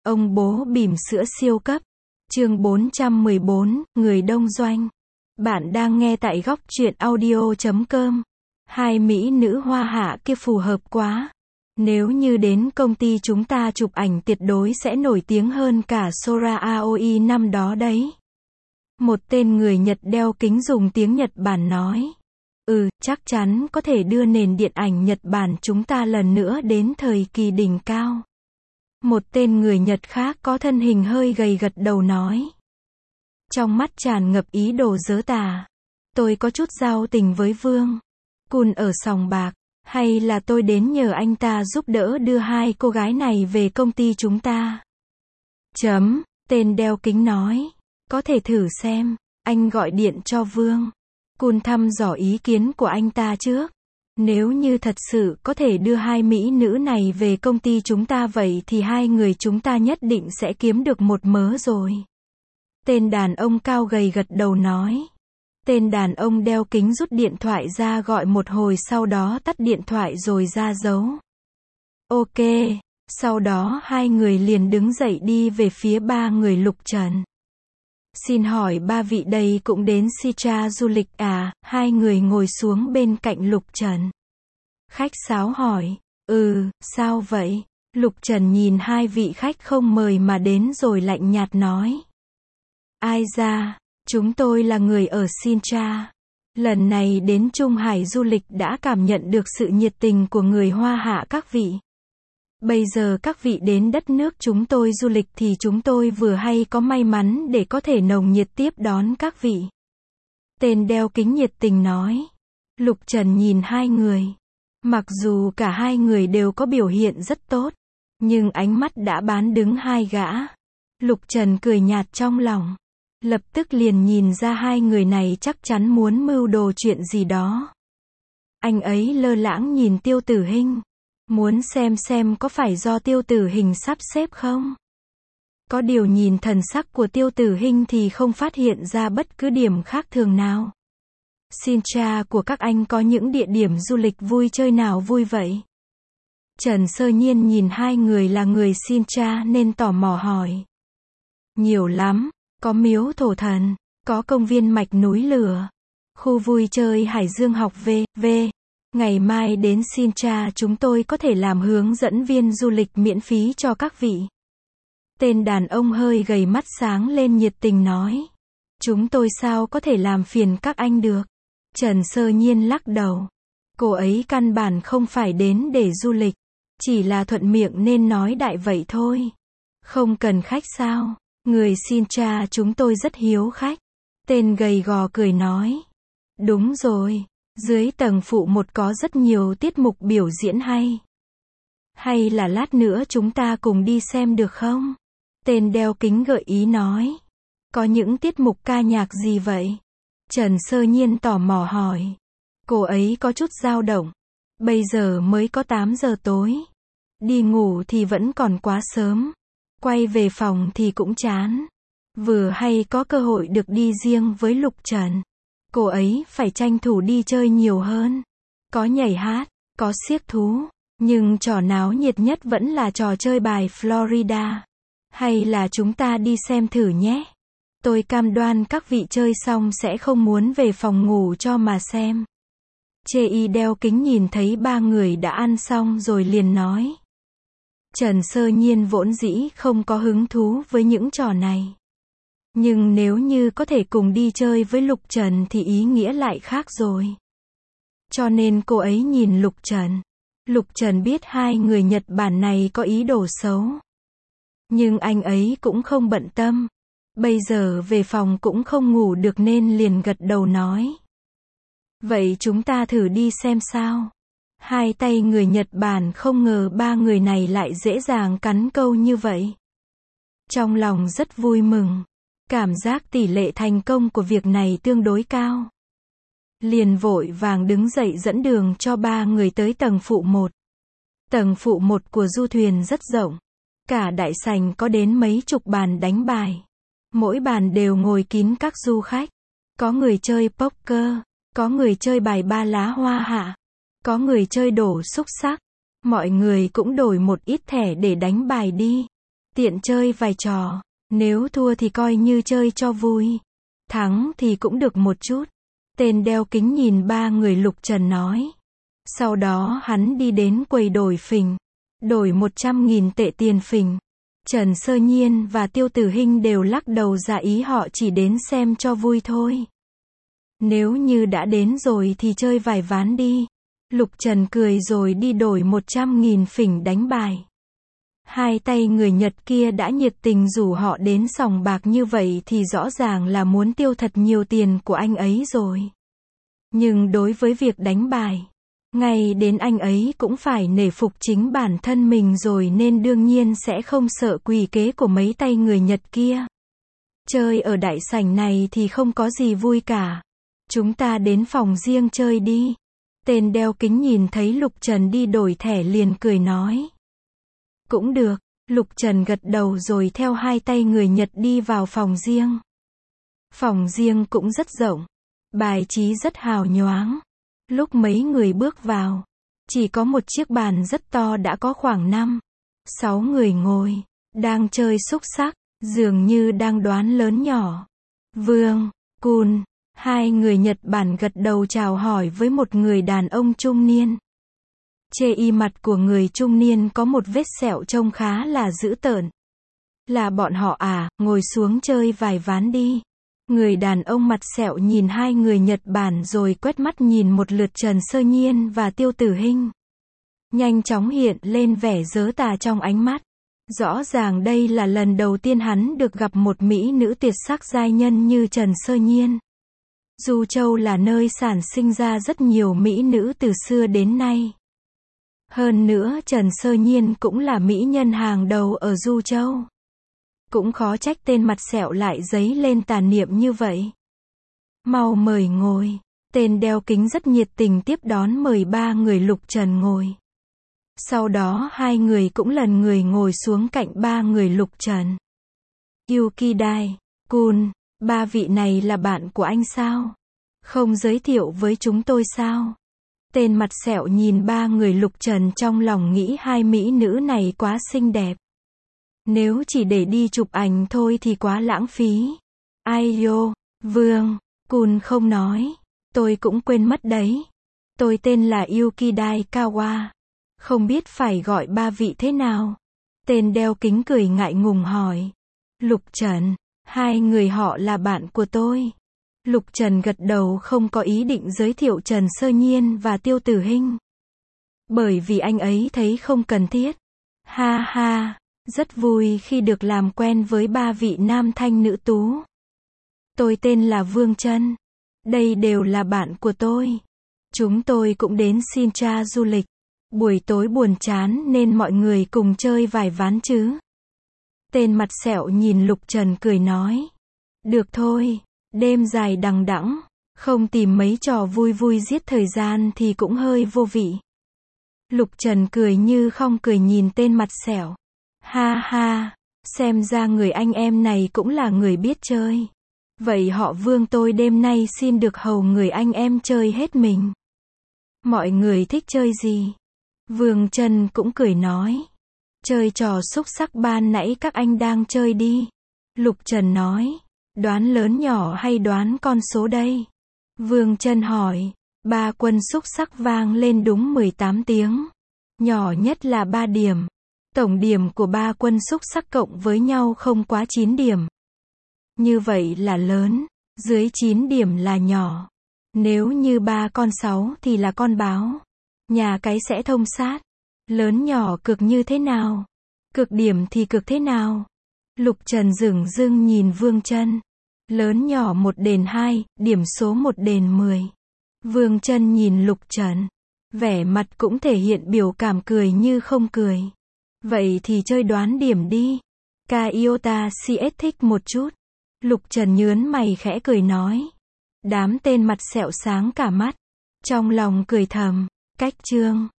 Ông bố bỉm sữa siêu cấp. Chương 414, người đông doanh. Bạn đang nghe tại góc truyện audio.com. Hai mỹ nữ hoa hạ kia phù hợp quá. Nếu như đến công ty chúng ta chụp ảnh tuyệt đối sẽ nổi tiếng hơn cả Sora Aoi năm đó đấy. Một tên người Nhật đeo kính dùng tiếng Nhật Bản nói. Chắc chắn có thể đưa nền điện ảnh Nhật Bản chúng ta lần nữa đến thời kỳ đỉnh cao. Một tên người Nhật khác có thân hình hơi gầy gật đầu nói. Trong mắt tràn ngập ý đồ giớ tà. Tôi có chút giao tình với Vương Kun ở sòng bạc. Hay là tôi đến nhờ anh ta giúp đỡ đưa hai cô gái này về công ty chúng ta. Tên đeo kính nói. Có thể thử xem. Anh gọi điện cho Vương Kun thăm dò ý kiến của anh ta trước. Nếu như thật sự có thể đưa hai mỹ nữ này về công ty chúng ta vậy thì hai người chúng ta nhất định sẽ kiếm được một mớ rồi. Tên đàn ông cao gầy gật đầu nói. Tên đàn ông đeo kính rút điện thoại ra gọi một hồi sau đó tắt điện thoại rồi ra dấu. Ok. Sau đó hai người liền đứng dậy đi về phía ba người Lục Trần. Xin hỏi ba vị đây cũng đến Sintra du lịch à? Hai người ngồi xuống bên cạnh Lục Trần. Khách sáo hỏi. Sao vậy? Lục Trần nhìn hai vị khách không mời mà đến rồi lạnh nhạt nói. Ai ra, chúng tôi là người ở Sintra. Lần này đến Trung Hải du lịch đã cảm nhận được sự nhiệt tình của người Hoa Hạ các vị. Bây giờ các vị đến đất nước chúng tôi du lịch thì chúng tôi vừa hay có may mắn để có thể nồng nhiệt tiếp đón các vị. Tên đeo kính nhiệt tình nói. Lục Trần nhìn hai người. Mặc dù cả hai người đều có biểu hiện rất tốt, nhưng ánh mắt đã bán đứng hai gã. Lục Trần cười nhạt trong lòng. Lập tức liền nhìn ra hai người này chắc chắn muốn mưu đồ chuyện gì đó. Anh ấy lơ lãng nhìn Tiêu Tử Hinh. Muốn xem có phải do Tiêu Tử Hinh sắp xếp không? Có điều nhìn thần sắc của Tiêu Tử Hinh thì không phát hiện ra bất cứ điểm khác thường nào. Sintra của các anh có những địa điểm du lịch vui chơi nào vui vậy? Trần Sơ Nhiên nhìn hai người là người Sintra nên tò mò hỏi. Nhiều lắm, có miếu thổ thần, có công viên mạch núi lửa, khu vui chơi Hải Dương học v.v. Ngày mai đến Sintra chúng tôi có thể làm hướng dẫn viên du lịch miễn phí cho các vị. Tên đàn ông hơi gầy mắt sáng lên nhiệt tình nói. Chúng tôi sao có thể làm phiền các anh được? Trần Sơ Nhiên lắc đầu. Cô ấy căn bản không phải đến để du lịch. Chỉ là thuận miệng nên nói đại vậy thôi. Không cần khách sao? Người Sintra chúng tôi rất hiếu khách. Tên gầy gò cười nói. Đúng rồi. Dưới tầng phụ một có rất nhiều tiết mục biểu diễn hay. Hay là lát nữa chúng ta cùng đi xem được không? Tên đeo kính gợi ý nói. Có những tiết mục ca nhạc gì vậy? Trần Sơ Nhiên tò mò hỏi. Cô ấy có chút dao động. Bây giờ mới có 8 giờ tối. Đi ngủ thì vẫn còn quá sớm. Quay về phòng thì cũng chán. Vừa hay có cơ hội được đi riêng với Lục Trần. Cô ấy phải tranh thủ đi chơi nhiều hơn. Có nhảy hát, có xiếc thú. Nhưng trò náo nhiệt nhất vẫn là trò chơi bài Florida. Hay là chúng ta đi xem thử nhé. Tôi cam đoan các vị chơi xong sẽ không muốn về phòng ngủ cho mà xem. Chê y đeo kính nhìn thấy ba người đã ăn xong rồi liền nói. Trần Sơ Nhiên vốn dĩ không có hứng thú với những trò này. Nhưng nếu như có thể cùng đi chơi với Lục Trần thì ý nghĩa lại khác rồi. Cho nên cô ấy nhìn Lục Trần. Lục Trần biết hai người Nhật Bản này có ý đồ xấu. Nhưng anh ấy cũng không bận tâm. Bây giờ về phòng cũng không ngủ được nên liền gật đầu nói. Vậy chúng ta thử đi xem sao. Hai tay người Nhật Bản không ngờ ba người này lại dễ dàng cắn câu như vậy. Trong lòng rất vui mừng. Cảm giác tỷ lệ thành công của việc này tương đối cao. Liền vội vàng đứng dậy dẫn đường cho ba người tới tầng phụ 1. Tầng phụ 1 của du thuyền rất rộng. Cả đại sảnh có đến mấy chục bàn đánh bài. Mỗi bàn đều ngồi kín các du khách. Có người chơi poker, có người chơi bài ba lá hoa hạ, có người chơi đổ xúc xắc. Mọi người cũng đổi một ít thẻ để đánh bài đi. Tiện chơi vài trò, nếu thua thì coi như chơi cho vui. Thắng thì cũng được một chút. Tên đeo kính nhìn ba người Lục Trần nói. Sau đó hắn đi đến quầy đổi phình. Đổi 100.000 tệ tiền phình. Trần Sơ Nhiên và Tiêu Tử Hinh đều lắc đầu ra ý họ chỉ đến xem cho vui thôi. Nếu như đã đến rồi thì chơi vài ván đi. Lục Trần cười rồi đi đổi 100.000 phỉnh đánh bài. Hai tay người Nhật kia đã nhiệt tình rủ họ đến sòng bạc như vậy thì rõ ràng là muốn tiêu thật nhiều tiền của anh ấy rồi. Nhưng đối với việc đánh bài, ngay đến anh ấy cũng phải nể phục chính bản thân mình rồi nên đương nhiên sẽ không sợ quỷ kế của mấy tay người Nhật kia. Chơi ở đại sảnh này thì không có gì vui cả. Chúng ta đến phòng riêng chơi đi. Tên đeo kính nhìn thấy Lục Trần đi đổi thẻ liền cười nói. Cũng được, Lục Trần gật đầu rồi theo hai tay người Nhật đi vào phòng riêng. Phòng riêng cũng rất rộng, bài trí rất hào nhoáng. Lúc mấy người bước vào, chỉ có một chiếc bàn rất to đã có khoảng 5-6 người ngồi, đang chơi xúc xắc, dường như đang đoán lớn nhỏ. Vương, Kun, hai người Nhật Bản gật đầu chào hỏi với một người đàn ông trung niên. Chê y mặt của người trung niên có một vết sẹo trông khá là dữ tợn. Là bọn họ à, ngồi xuống chơi vài ván đi. Người đàn ông mặt sẹo nhìn hai người Nhật Bản rồi quét mắt nhìn một lượt Trần Sơ Nhiên và Tiêu Tử Hinh. Nhanh chóng hiện lên vẻ giớ tà trong ánh mắt. Rõ ràng đây là lần đầu tiên hắn được gặp một mỹ nữ tuyệt sắc giai nhân như Trần Sơ Nhiên. Du Châu là nơi sản sinh ra rất nhiều mỹ nữ từ xưa đến nay. Hơn nữa Trần Sơ Nhiên cũng là mỹ nhân hàng đầu ở Du Châu. Cũng khó trách tên mặt sẹo lại dấy lên tà niệm như vậy. Mau mời ngồi. Tên đeo kính rất nhiệt tình tiếp đón mời ba người Lục Trần ngồi. Sau đó hai người cũng lần người ngồi xuống cạnh ba người Lục Trần. Yukidai, Kun, ba vị này là bạn của anh sao? Không giới thiệu với chúng tôi sao? Tên mặt sẹo nhìn ba người Lục Trần trong lòng nghĩ hai mỹ nữ này quá xinh đẹp. Nếu chỉ để đi chụp ảnh thôi thì quá lãng phí. Ai yo, Vương, Kun không nói. Tôi cũng quên mất đấy. Tôi tên là Yukidai Kawa. Không biết phải gọi ba vị thế nào? Tên đeo kính cười ngại ngùng hỏi. Lục Trần, hai người họ là bạn của tôi. Lục Trần gật đầu không có ý định giới thiệu Trần Sơ Nhiên và Tiêu Tử Hinh. Bởi vì anh ấy thấy không cần thiết. Ha ha, rất vui khi được làm quen với ba vị nam thanh nữ tú. Tôi tên là Vương Trân. Đây đều là bạn của tôi. Chúng tôi cũng đến Sintra du lịch. Buổi tối buồn chán nên mọi người cùng chơi vài ván chứ. Tên mặt sẹo nhìn Lục Trần cười nói. Được thôi, đêm dài đằng đẵng, không tìm mấy trò vui vui giết thời gian thì cũng hơi vô vị. Lục Trần cười như không cười nhìn tên mặt sẹo. Ha ha, xem ra người anh em này cũng là người biết chơi. Vậy họ Vương tôi đêm nay xin được hầu người anh em chơi hết mình. Mọi người thích chơi gì? Vương Trân cũng cười nói. Chơi trò xúc xắc ban nãy các anh đang chơi đi. Lục Trần nói. Đoán lớn nhỏ hay đoán con số đây? Vương Trân hỏi. Ba quân xúc xắc vang lên đúng 18 tiếng. Nhỏ nhất là 3 điểm. Tổng điểm của ba quân xúc xắc cộng với nhau không quá 9 điểm. Như vậy là lớn. Dưới 9 điểm là nhỏ. Nếu như 3 con 6 thì là con báo. Nhà cái sẽ thông sát. Lớn nhỏ cực như thế nào? Cực điểm thì cực thế nào? Lục Trần dửng dưng nhìn Vương Trân. Lớn nhỏ 1 đền 2, điểm số 1 đền 10. Vương Trân nhìn Lục Trần. Vẻ mặt cũng thể hiện biểu cảm cười như không cười. Vậy thì chơi đoán điểm đi. Ka Iota CS thích một chút. Lục Trần nhớn mày khẽ cười nói. Đám tên mặt sẹo sáng cả mắt. Trong lòng cười thầm. Cách chương